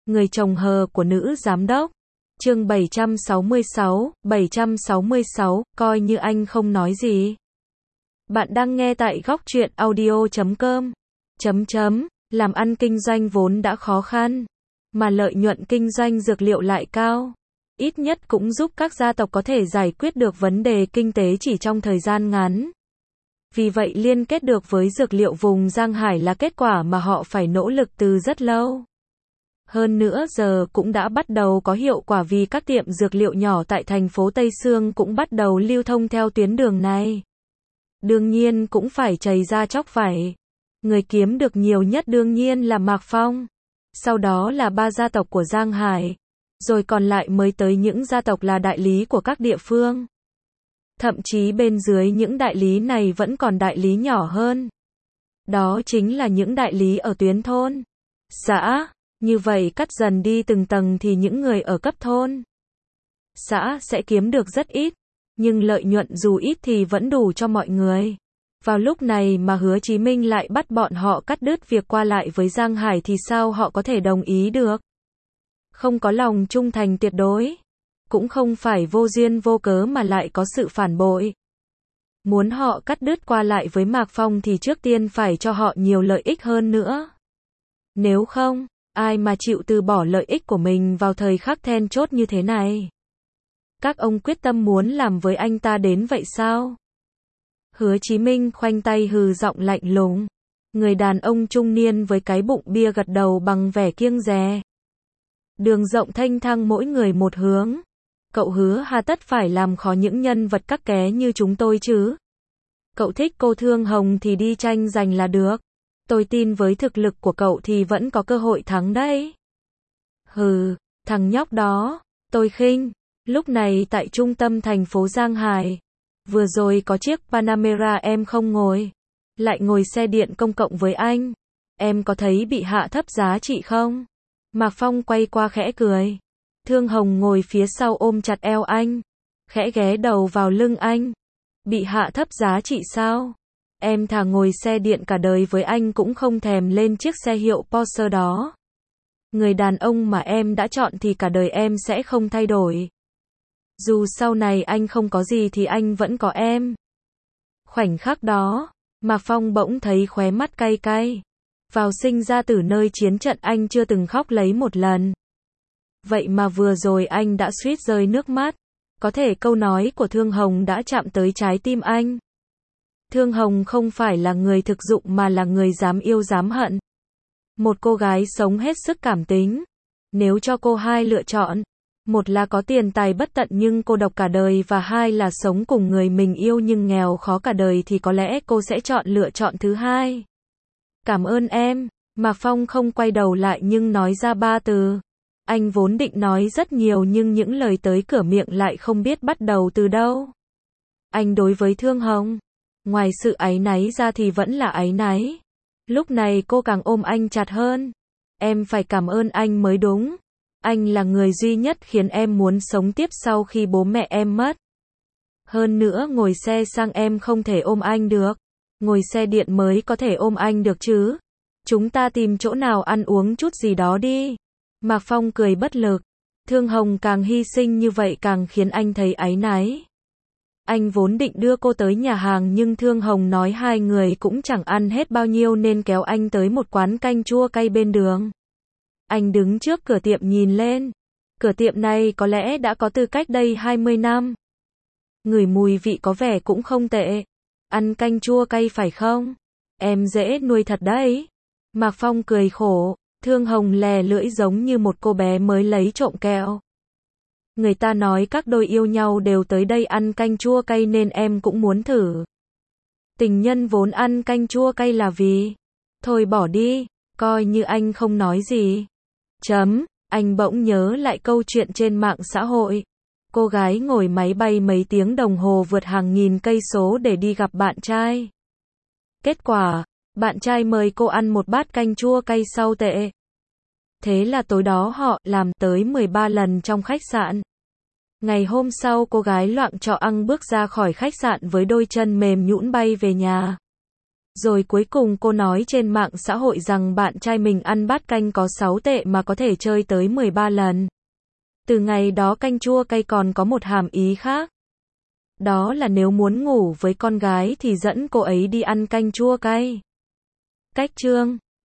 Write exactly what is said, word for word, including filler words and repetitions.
Người chồng hờ của nữ giám đốc. Chương bảy trăm sáu mươi sáu, bảy trăm sáu mươi sáu, coi như anh không nói gì. Bạn đang nghe tại góc truyện audio chấm com. Chấm chấm, làm ăn kinh doanh vốn đã khó khăn, mà lợi nhuận kinh doanh dược liệu lại cao. Ít nhất cũng giúp các gia tộc có thể giải quyết được vấn đề kinh tế chỉ trong thời gian ngắn. Vì vậy liên kết được với dược liệu vùng Giang Hải là kết quả mà họ phải nỗ lực từ rất lâu. Hơn nữa giờ cũng đã bắt đầu có hiệu quả vì các tiệm dược liệu nhỏ tại thành phố Tây Sương cũng bắt đầu lưu thông theo tuyến đường này. Đương nhiên cũng phải chầy ra chóc vải. Người kiếm được nhiều nhất đương nhiên là Mạc Phong. Sau đó là ba gia tộc của Giang Hải. Rồi còn lại mới tới những gia tộc là đại lý của các địa phương. Thậm chí bên dưới những đại lý này vẫn còn đại lý nhỏ hơn. Đó chính là những đại lý ở tuyến thôn, xã. Như vậy cắt dần đi từng tầng thì những người ở cấp thôn, xã sẽ kiếm được rất ít. Nhưng lợi nhuận dù ít thì vẫn đủ cho mọi người. Vào lúc này mà Hứa Chí Minh lại bắt bọn họ cắt đứt việc qua lại với Giang Hải thì sao họ có thể đồng ý được? Không có lòng trung thành tuyệt đối. Cũng không phải vô duyên vô cớ mà lại có sự phản bội. Muốn họ cắt đứt qua lại với Mạc Phong thì trước tiên phải cho họ nhiều lợi ích hơn nữa. Nếu không, ai mà chịu từ bỏ lợi ích của mình vào thời khắc then chốt như thế này? Các ông quyết tâm muốn làm với anh ta đến vậy sao? Hứa Chí Minh khoanh tay hừ giọng lạnh lùng. Người đàn ông trung niên với cái bụng bia gật đầu bằng vẻ kiêng dè. Đường rộng thênh thang mỗi người một hướng. Cậu Hứa hà tất phải làm khó những nhân vật các ké như chúng tôi chứ? Cậu thích cô Thương Hồng thì đi tranh giành là được. Tôi tin với thực lực của cậu thì vẫn có cơ hội thắng đấy. Hừ, thằng nhóc đó, tôi khinh. Lúc này tại trung tâm thành phố Giang Hải, vừa rồi có chiếc Panamera em không ngồi, lại ngồi xe điện công cộng với anh. Em có thấy bị hạ thấp giá trị không? Mạc Phong quay qua khẽ cười. Thương Hồng ngồi phía sau ôm chặt eo anh, khẽ ghé đầu vào lưng anh. Bị hạ thấp giá trị sao? Em thà ngồi xe điện cả đời với anh cũng không thèm lên chiếc xe hiệu Porsche đó. Người đàn ông mà em đã chọn thì cả đời em sẽ không thay đổi. Dù sau này anh không có gì thì anh vẫn có em. Khoảnh khắc đó, Mạc Phong bỗng thấy khóe mắt cay cay. Vào sinh ra từ nơi chiến trận anh chưa từng khóc lấy một lần. Vậy mà vừa rồi anh đã suýt rơi nước mắt. Có thể câu nói của Thương Hồng đã chạm tới trái tim anh. Thương Hồng không phải là người thực dụng mà là người dám yêu dám hận. Một cô gái sống hết sức cảm tính. Nếu cho cô hai lựa chọn, một là có tiền tài bất tận nhưng cô độc cả đời và hai là sống cùng người mình yêu nhưng nghèo khó cả đời thì có lẽ cô sẽ chọn lựa chọn thứ hai. Cảm ơn em. Mạc Phong không quay đầu lại nhưng nói ra ba từ. Anh vốn định nói rất nhiều nhưng những lời tới cửa miệng lại không biết bắt đầu từ đâu. Anh đối với Thương Hồng, ngoài sự áy náy ra thì vẫn là áy náy. Lúc này cô càng ôm anh chặt hơn. Em phải cảm ơn anh mới đúng. Anh là người duy nhất khiến em muốn sống tiếp sau khi bố mẹ em mất. Hơn nữa ngồi xe sang em không thể ôm anh được. Ngồi xe điện mới có thể ôm anh được chứ. Chúng ta tìm chỗ nào ăn uống chút gì đó đi. Mạc Phong cười bất lực. Thương Hồng càng hy sinh như vậy càng khiến anh thấy áy náy. Anh vốn định đưa cô tới nhà hàng nhưng Thương Hồng nói hai người cũng chẳng ăn hết bao nhiêu nên kéo anh tới một quán canh chua cay bên đường. Anh đứng trước cửa tiệm nhìn lên. Cửa tiệm này có lẽ đã có từ cách đây hai mươi năm. Ngửi mùi vị có vẻ cũng không tệ. Ăn canh chua cay phải không? Em dễ nuôi thật đấy. Mạc Phong cười khổ. Thương Hồng lè lưỡi giống như một cô bé mới lấy trộm kẹo. Người ta nói các đôi yêu nhau đều tới đây ăn canh chua cay nên em cũng muốn thử. Tình nhân vốn ăn canh chua cay là vì... Thôi bỏ đi, coi như anh không nói gì. Chấm, anh bỗng nhớ lại câu chuyện trên mạng xã hội. Cô gái ngồi máy bay mấy tiếng đồng hồ vượt hàng nghìn cây số để đi gặp bạn trai. Kết quả, bạn trai mời cô ăn một bát canh chua cay sau tệ. Thế là tối đó họ làm tới mười ba lần trong khách sạn. Ngày hôm sau cô gái loạng choạng bước ra khỏi khách sạn với đôi chân mềm nhũn bay về nhà. Rồi cuối cùng cô nói trên mạng xã hội rằng bạn trai mình ăn bát canh có sáu tệ mà có thể chơi tới mười ba lần. Từ ngày đó canh chua cay còn có một hàm ý khác. Đó là nếu muốn ngủ với con gái thì dẫn cô ấy đi ăn canh chua cay. Cách chương